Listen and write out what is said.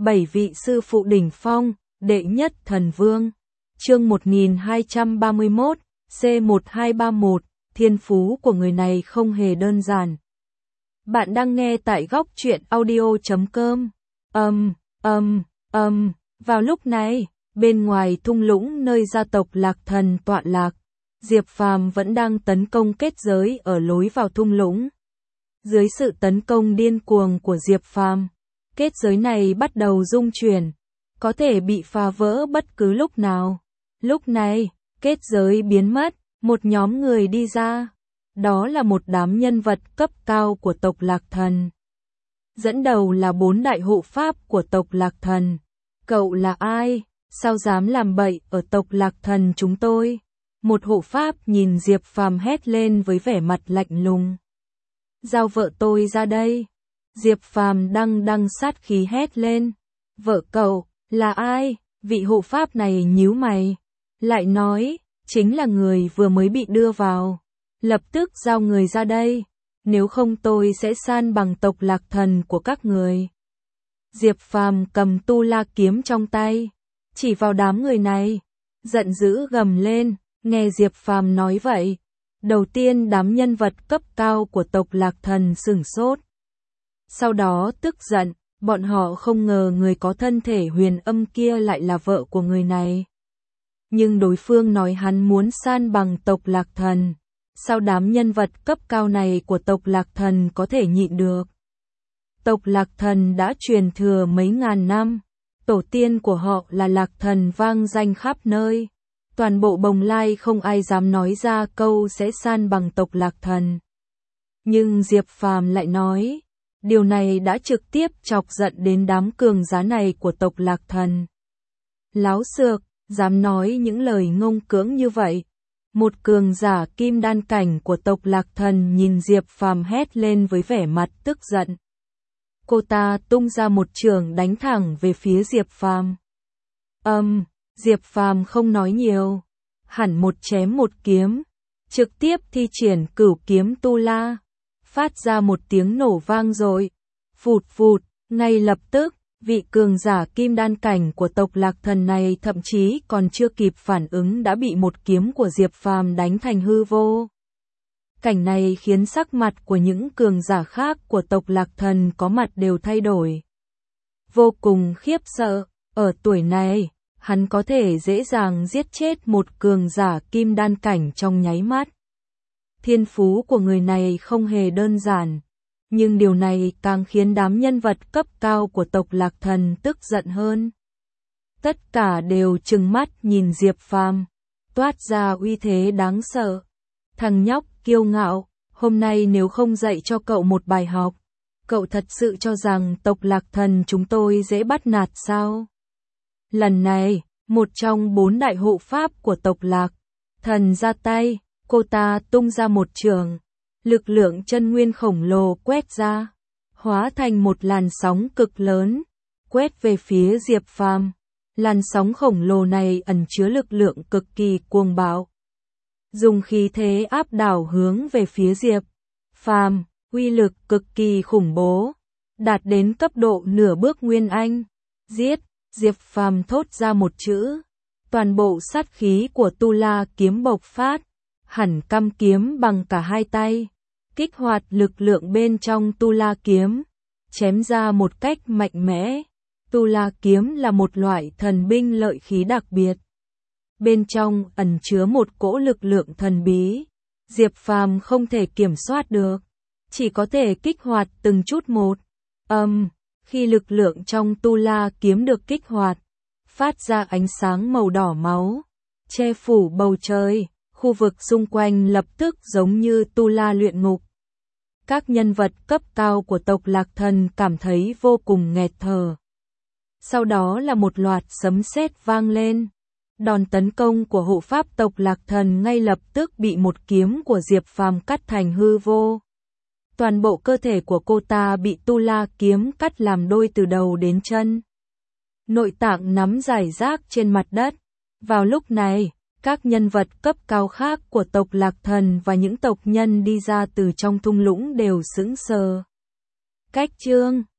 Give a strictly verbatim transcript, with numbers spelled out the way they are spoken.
Bảy vị sư phụ đỉnh phong, đệ nhất thần vương. Chương một nghìn hai trăm ba mươi mốt, C một hai ba mốt, thiên phú của người này không hề đơn giản. Bạn đang nghe tại góc truyện audio chấm com. Âm, âm, âm, vào lúc này, bên ngoài thung lũng nơi gia tộc Lạc Thần tọa lạc, Diệp Phàm vẫn đang tấn công kết giới ở lối vào thung lũng. Dưới sự tấn công điên cuồng của Diệp Phàm, kết giới này bắt đầu rung chuyển, có thể bị phá vỡ bất cứ lúc nào. Lúc này, kết giới biến mất, một nhóm người đi ra. Đó là một đám nhân vật cấp cao của tộc Lạc Thần. Dẫn đầu là bốn đại hộ pháp của tộc Lạc Thần. Cậu là ai? Sao dám làm bậy ở tộc Lạc Thần chúng tôi? Một hộ pháp nhìn Diệp Phàm hét lên với vẻ mặt lạnh lùng. Giao vợ tôi ra đây. Diệp Phàm đăng đăng sát khí hét lên. Vợ cậu, là ai? Vị hộ pháp này nhíu mày. Lại nói, chính là người vừa mới bị đưa vào. Lập tức giao người ra đây. Nếu không tôi sẽ san bằng tộc Lạc Thần của các người. Diệp Phàm cầm tu la kiếm trong tay, chỉ vào đám người này, giận dữ gầm lên. Nghe Diệp Phàm nói vậy, đầu tiên đám nhân vật cấp cao của tộc Lạc Thần sửng sốt. Sau đó tức giận, bọn họ không ngờ người có thân thể huyền âm kia lại là vợ của người này. Nhưng đối phương nói hắn muốn san bằng tộc Lạc Thần, sao đám nhân vật cấp cao này của tộc Lạc Thần có thể nhịn được? Tộc Lạc Thần đã truyền thừa mấy ngàn năm, tổ tiên của họ là Lạc Thần vang danh khắp nơi. Toàn bộ Bồng Lai không ai dám nói ra câu sẽ san bằng tộc Lạc Thần. Nhưng Diệp Phàm lại nói, điều này đã trực tiếp chọc giận đến đám cường giá này của tộc Lạc Thần. Láo xược, dám nói những lời ngông cưỡng như vậy. Một cường giả kim đan cảnh của tộc Lạc Thần nhìn Diệp Phàm hét lên với vẻ mặt tức giận. Cô ta tung ra một chưởng đánh thẳng về phía Diệp Phàm. Âm, um, Diệp Phàm không nói nhiều, hẳn một chém một kiếm, trực tiếp thi triển cửu kiếm tu la, phát ra một tiếng nổ vang dội, phụt phụt, ngay lập tức, vị cường giả kim đan cảnh của tộc Lạc Thần này thậm chí còn chưa kịp phản ứng đã bị một kiếm của Diệp Phàm đánh thành hư vô. Cảnh này khiến sắc mặt của những cường giả khác của tộc Lạc Thần có mặt đều thay đổi. Vô cùng khiếp sợ, ở tuổi này, hắn có thể dễ dàng giết chết một cường giả kim đan cảnh trong nháy mắt. Thiên phú của người này không hề đơn giản, nhưng điều này càng khiến đám nhân vật cấp cao của tộc Lạc Thần tức giận hơn. Tất cả đều trừng mắt nhìn Diệp Phàm, toát ra uy thế đáng sợ. Thằng nhóc kiêu ngạo, hôm nay nếu không dạy cho cậu một bài học, cậu thật sự cho rằng tộc Lạc Thần chúng tôi dễ bắt nạt sao? Lần này, một trong bốn đại hộ pháp của tộc Lạc Thần ra tay, cô ta tung ra một chưởng, lực lượng chân nguyên khổng lồ quét ra, hóa thành một làn sóng cực lớn, quét về phía Diệp Phàm. Làn sóng khổng lồ này ẩn chứa lực lượng cực kỳ cuồng bạo, dùng khí thế áp đảo hướng về phía Diệp Phàm, uy lực cực kỳ khủng bố, đạt đến cấp độ nửa bước nguyên anh. Giết! Diệp Phàm thốt ra một chữ, toàn bộ sát khí của tu la kiếm bộc phát, hẳn căm kiếm bằng cả hai tay, kích hoạt lực lượng bên trong tu la kiếm, chém ra một cách mạnh mẽ. Tu la kiếm là một loại thần binh lợi khí đặc biệt, bên trong ẩn chứa một cỗ lực lượng thần bí, Diệp Phàm không thể kiểm soát được, chỉ có thể kích hoạt từng chút một. Âm, um, khi lực lượng trong tu la kiếm được kích hoạt, phát ra ánh sáng màu đỏ máu, che phủ bầu trời, khu vực xung quanh lập tức giống như tu la luyện ngục. Các nhân vật cấp cao của tộc Lạc Thần cảm thấy vô cùng nghẹt thở. Sau đó là một loạt sấm sét vang lên. Đòn tấn công của hộ pháp tộc Lạc Thần ngay lập tức bị một kiếm của Diệp Phàm cắt thành hư vô. Toàn bộ cơ thể của cô ta bị tu la kiếm cắt làm đôi từ đầu đến chân. Nội tạng nắm rải rác trên mặt đất. Vào lúc này, các nhân vật cấp cao khác của tộc Lạc Thần và những tộc nhân đi ra từ trong thung lũng đều sững sờ. Cách chương